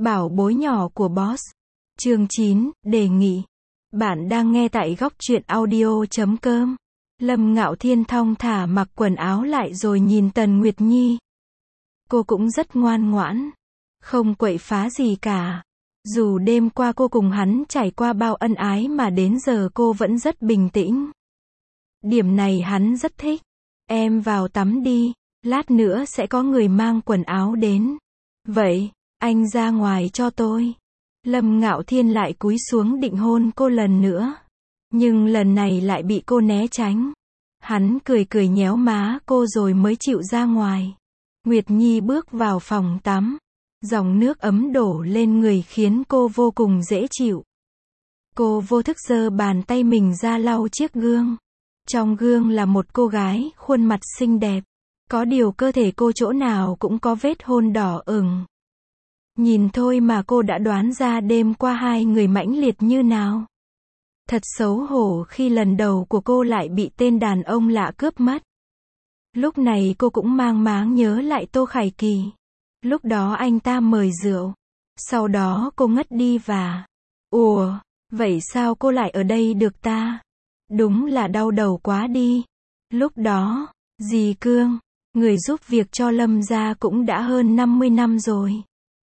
Bảo bối nhỏ của boss. Chương 9, đề nghị. Bạn đang nghe tại góc truyện audio.com. Lâm Ngạo Thiên thong thả mặc quần áo lại rồi nhìn Tần Nguyệt Nhi. Cô cũng rất ngoan ngoãn, không quậy phá gì cả. Dù đêm qua cô cùng hắn trải qua bao ân ái mà đến giờ cô vẫn rất bình tĩnh. Điểm này hắn rất thích. Em vào tắm đi, lát nữa sẽ có người mang quần áo đến. Vậy, anh ra ngoài cho tôi. Lâm Ngạo Thiên lại cúi xuống định hôn cô lần nữa. Nhưng lần này lại bị cô né tránh. Hắn cười cười nhéo má cô rồi mới chịu ra ngoài. Nguyệt Nhi bước vào phòng tắm. Dòng nước ấm đổ lên người khiến cô vô cùng dễ chịu. Cô vô thức giơ bàn tay mình ra lau chiếc gương. Trong gương là một cô gái, khuôn mặt xinh đẹp. Có điều cơ thể cô chỗ nào cũng có vết hôn đỏ ửng. Nhìn thôi mà cô đã đoán ra đêm qua hai người mãnh liệt như nào. Thật xấu hổ khi lần đầu của cô lại bị tên đàn ông lạ cướp mất. Lúc này cô cũng mang máng nhớ lại Tô Khải Kỳ. Lúc đó anh ta mời rượu. Sau đó cô ngất đi và... Ủa, vậy sao cô lại ở đây được ta? Đúng là đau đầu quá đi. Lúc đó, dì Cương, người giúp việc cho Lâm gia cũng đã hơn 50 năm rồi.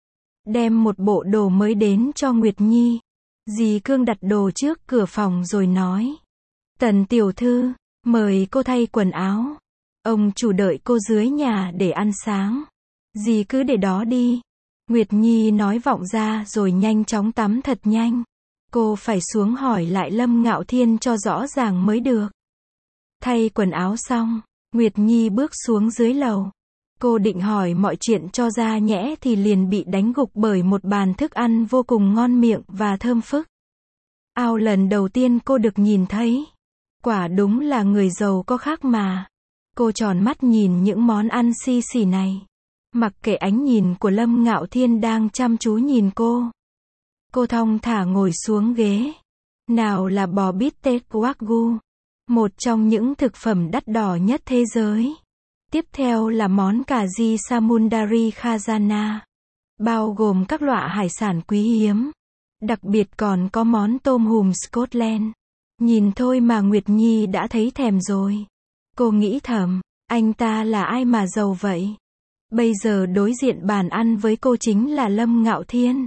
Đem một bộ đồ mới đến cho Nguyệt Nhi. Dì Cương đặt đồ trước cửa phòng rồi nói. Tần tiểu thư, mời cô thay quần áo. Ông chủ đợi cô dưới nhà để ăn sáng. Dì cứ để đó đi. Nguyệt Nhi nói vọng ra rồi nhanh chóng tắm thật nhanh. Cô phải xuống hỏi lại Lâm Ngạo Thiên cho rõ ràng mới được. Thay quần áo xong, Nguyệt Nhi bước xuống dưới lầu. Cô định hỏi mọi chuyện cho ra nhẽ thì liền bị đánh gục bởi một bàn thức ăn vô cùng ngon miệng và thơm phức. Ao lần đầu tiên cô được nhìn thấy. Quả đúng là người giàu có khác mà. Cô tròn mắt nhìn những món ăn xi xỉ này. Mặc kệ ánh nhìn của Lâm Ngạo Thiên đang chăm chú nhìn cô. Cô thong thả ngồi xuống ghế. Nào là bò bít tết Wagyu, một trong những thực phẩm đắt đỏ nhất thế giới. Tiếp theo là món cà ri Samundari Khazana, bao gồm các loại hải sản quý hiếm. Đặc biệt còn có món tôm hùm Scotland. Nhìn thôi mà Nguyệt Nhi đã thấy thèm rồi. Cô nghĩ thầm, anh ta là ai mà giàu vậy? Bây giờ đối diện bàn ăn với cô chính là Lâm Ngạo Thiên.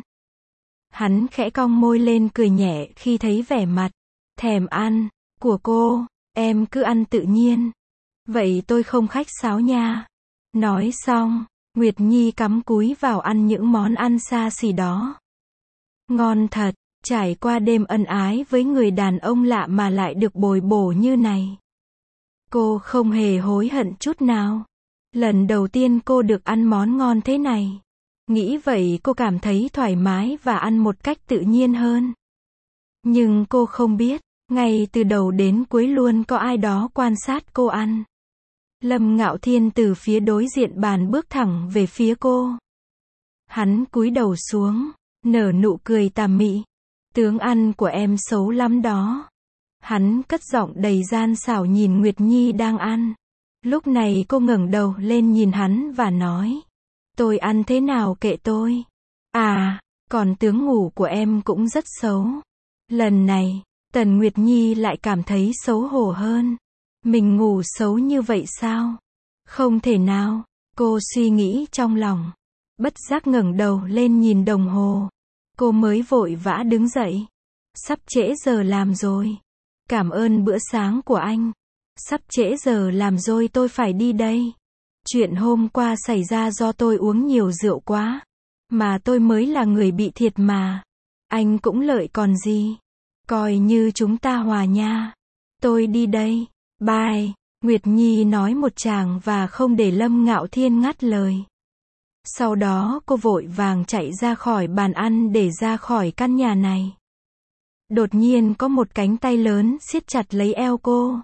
Hắn khẽ cong môi lên cười nhẹ khi thấy vẻ mặt thèm ăn của cô. Em cứ ăn tự nhiên. Vậy tôi không khách sáo nha. Nói xong, Nguyệt Nhi cắm cúi vào ăn những món ăn xa xỉ đó. Ngon thật, trải qua đêm ân ái với người đàn ông lạ mà lại được bồi bổ như này. Cô không hề hối hận chút nào. Lần đầu tiên cô được ăn món ngon thế này. Nghĩ vậy cô cảm thấy thoải mái và ăn một cách tự nhiên hơn. Nhưng cô không biết, ngay từ đầu đến cuối luôn có ai đó quan sát cô ăn. Lâm Ngạo Thiên từ phía đối diện bàn bước thẳng về phía cô. Hắn cúi đầu xuống, nở nụ cười tà mị. Tướng ăn của em xấu lắm đó. Hắn cất giọng đầy gian xảo nhìn Nguyệt Nhi đang ăn. Lúc này cô ngẩng đầu lên nhìn hắn và nói. Tôi ăn thế nào kệ tôi. À, còn tướng ngủ của em cũng rất xấu. Lần này, Tần Nguyệt Nhi lại cảm thấy xấu hổ hơn. Mình ngủ xấu như vậy sao? Không thể nào, cô suy nghĩ trong lòng. Bất giác ngẩng đầu lên nhìn đồng hồ. Cô mới vội vã đứng dậy. Sắp trễ giờ làm rồi. Cảm ơn bữa sáng của anh. Sắp trễ giờ làm rồi tôi phải đi đây. Chuyện hôm qua xảy ra do tôi uống nhiều rượu quá. Mà tôi mới là người bị thiệt mà. Anh cũng lợi còn gì. Coi như chúng ta hòa nha. Tôi đi đây. Bye. Nguyệt Nhi nói một tràng và không để Lâm Ngạo Thiên ngắt lời. Sau đó cô vội vàng chạy ra khỏi bàn ăn để ra khỏi căn nhà này. Đột nhiên có một cánh tay lớn siết chặt lấy eo cô.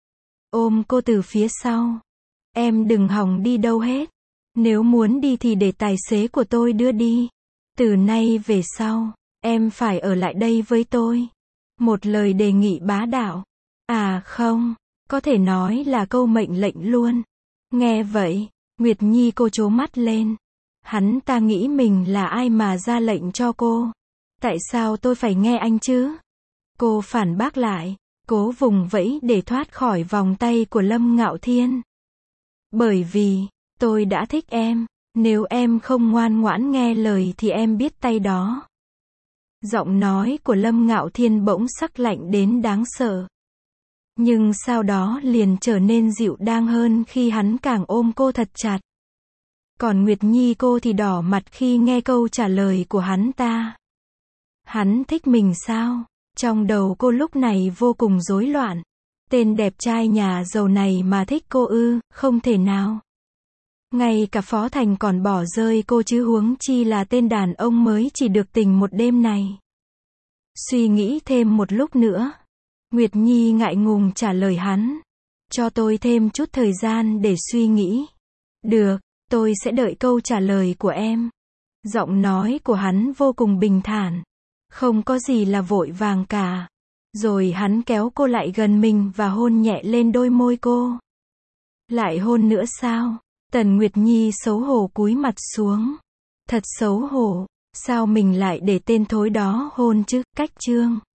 Ôm cô từ phía sau. Em đừng hòng đi đâu hết. Nếu muốn đi thì để tài xế của tôi đưa đi. Từ nay về sau, em phải ở lại đây với tôi. Một lời đề nghị bá đạo. À không, có thể nói là câu mệnh lệnh luôn. Nghe vậy, Nguyệt Nhi cô trố mắt lên. Hắn ta nghĩ mình là ai mà ra lệnh cho cô? Tại sao tôi phải nghe anh chứ? Cô phản bác lại, cố vùng vẫy để thoát khỏi vòng tay của Lâm Ngạo Thiên. Bởi vì, tôi đã thích em, nếu em không ngoan ngoãn nghe lời thì em biết tay đó. Giọng nói của Lâm Ngạo Thiên bỗng sắc lạnh đến đáng sợ. Nhưng sau đó liền trở nên dịu dàng hơn khi hắn càng ôm cô thật chặt. Còn Nguyệt Nhi cô thì đỏ mặt khi nghe câu trả lời của hắn ta. Hắn thích mình sao? Trong đầu cô lúc này vô cùng rối loạn. Tên đẹp trai nhà giàu này mà thích cô ư? Không thể nào. Ngay cả Phó Thành còn bỏ rơi cô chứ huống chi là tên đàn ông mới chỉ được tình một đêm này. Suy nghĩ thêm một lúc nữa. Nguyệt Nhi ngại ngùng trả lời hắn. Cho tôi thêm chút thời gian để suy nghĩ. Được, tôi sẽ đợi câu trả lời của em. Giọng nói của hắn vô cùng bình thản. Không có gì là vội vàng cả. Rồi hắn kéo cô lại gần mình và hôn nhẹ lên đôi môi cô. Lại hôn nữa sao? Tần Nguyệt Nhi xấu hổ cúi mặt xuống. Thật xấu hổ, sao mình lại để tên thối đó hôn chứ? Cách chương